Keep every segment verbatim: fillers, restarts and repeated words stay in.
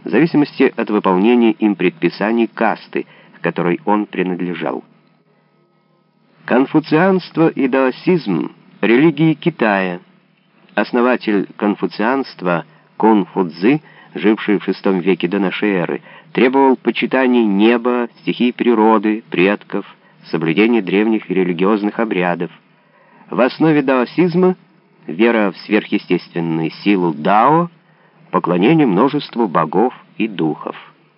в зависимости от выполнения им предписаний касты, к которой он принадлежал. Конфуцианство и даосизм — религии Китая. Основатель конфуцианства Кунфудзи, живший в шестом веке до нашей эры, требовал почитания неба, стихий природы, предков, соблюдения древних религиозных обрядов. В основе даосизма — вера в сверхъестественную силу дао, поклонение множеству богов и духов.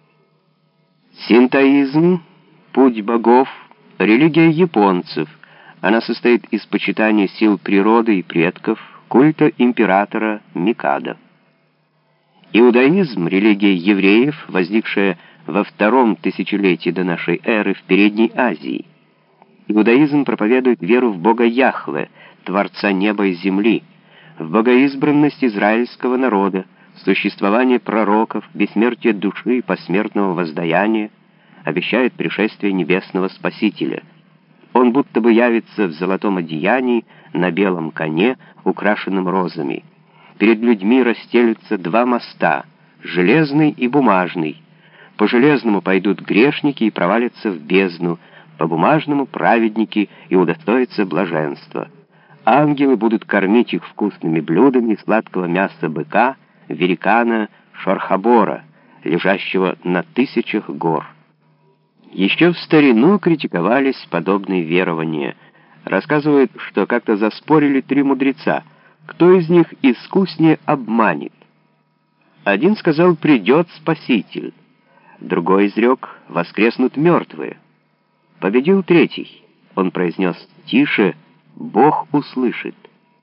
Синтоизм, путь богов, религия японцев. Она состоит из почитания сил природы и предков, культа императора Микадо. Иудаизм, религия евреев, возникшая во втором тысячелетии до нашей эры в Передней Азии. Иудаизм проповедует веру в Бога Яхве, Творца неба и земли, в богоизбранность израильского народа, существование пророков, бессмертие души и посмертного воздаяния, обещает пришествие небесного Спасителя. Он будто бы явится в золотом одеянии, на белом коне, украшенном розами. Перед людьми расстелются два моста, железный и бумажный. По железному пойдут грешники и провалятся в бездну, по бумажному праведники и удостоятся блаженства. Ангелы будут кормить их вкусными блюдами сладкого мяса быка, великана Шорхабора, лежащего на тысячах гор. Еще в старину критиковались подобные верования. Рассказывают, что как-то заспорили три мудреца, кто из них искуснее обманет. Один сказал: «Придет Спаситель». Другой изрек: «Воскреснут мертвые». Победил третий. Он произнес: «Тише, Бог услышит».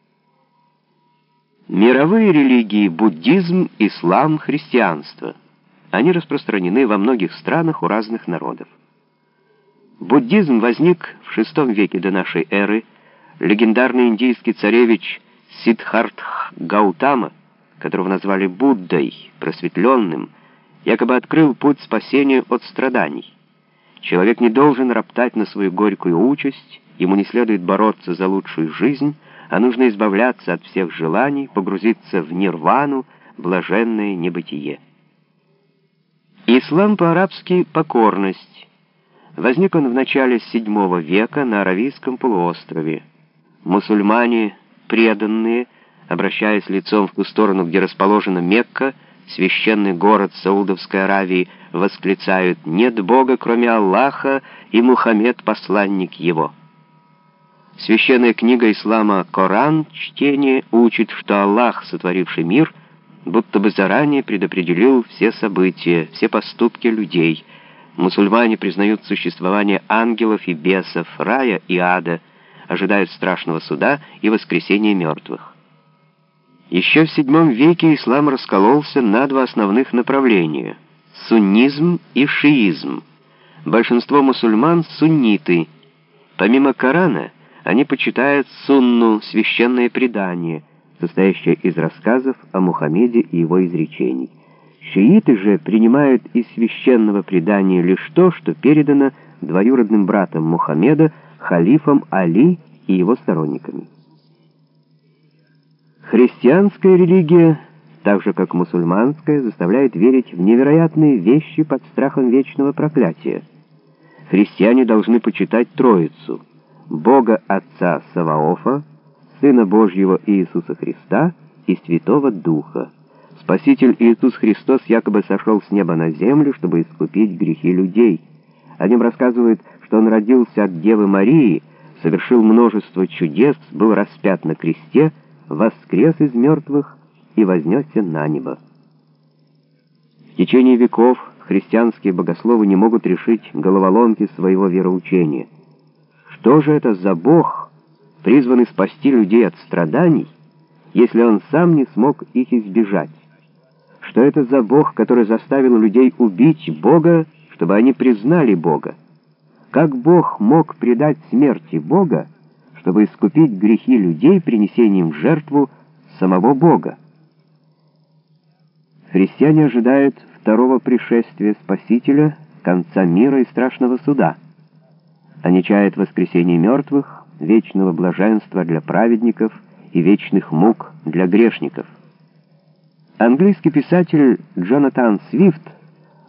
Мировые религии — буддизм, ислам, христианство. Они распространены во многих странах у разных народов. Буддизм возник в шестом веке до нашей эры. Легендарный индийский царевич Сиддхартха Гаутама, которого назвали Буддой, просветленным, якобы открыл путь спасения от страданий. Человек не должен роптать на свою горькую участь, ему не следует бороться за лучшую жизнь, а нужно избавляться от всех желаний, погрузиться в нирвану, блаженное небытие. Ислам по-арабски «покорность». Возник он в начале седьмого века на Аравийском полуострове. Мусульмане, преданные, обращаясь лицом в ту сторону, где расположена Мекка, священный город Саудовской Аравии, восклицают: «Нет Бога, кроме Аллаха, и Мухаммед — посланник его». Священная книга ислама Коран, чтение, учит, что Аллах, сотворивший мир, будто бы заранее предопределил все события, все поступки людей. Мусульмане признают существование ангелов и бесов, рая и ада, ожидают страшного суда и воскресения мертвых. Еще в седьмом веке ислам раскололся на два основных направления — суннизм и шиизм. Большинство мусульман — сунниты. Помимо Корана, они почитают сунну, священное предание, состоящее из рассказов о Мухаммеде и его изречений. Шииты же принимают из священного предания лишь то, что передано двоюродным братом Мухаммеда, халифом Али и его сторонниками. Христианская религия, так же как мусульманская, заставляет верить в невероятные вещи под страхом вечного проклятия. Христиане должны почитать Троицу: Бога Отца Саваофа, Сына Божьего Иисуса Христа и Святого Духа. Спаситель Иисус Христос якобы сошел с неба на землю, чтобы искупить грехи людей. О нем рассказывают, что он родился от Девы Марии, совершил множество чудес, был распят на кресте, воскрес из мертвых и вознесся на небо. В течение веков христианские богословы не могут решить головоломки своего вероучения. Что же это за Бог, призванный спасти людей от страданий, если он сам не смог их избежать? Что это за Бог, который заставил людей убить Бога, чтобы они признали Бога? Как Бог мог предать смерти Бога, чтобы искупить грехи людей принесением в жертву самого Бога? Христиане ожидают второго пришествия Спасителя, конца мира и страшного суда. Они чают воскресения мертвых, вечного блаженства для праведников и вечных мук для грешников. Английский писатель Джонатан Свифт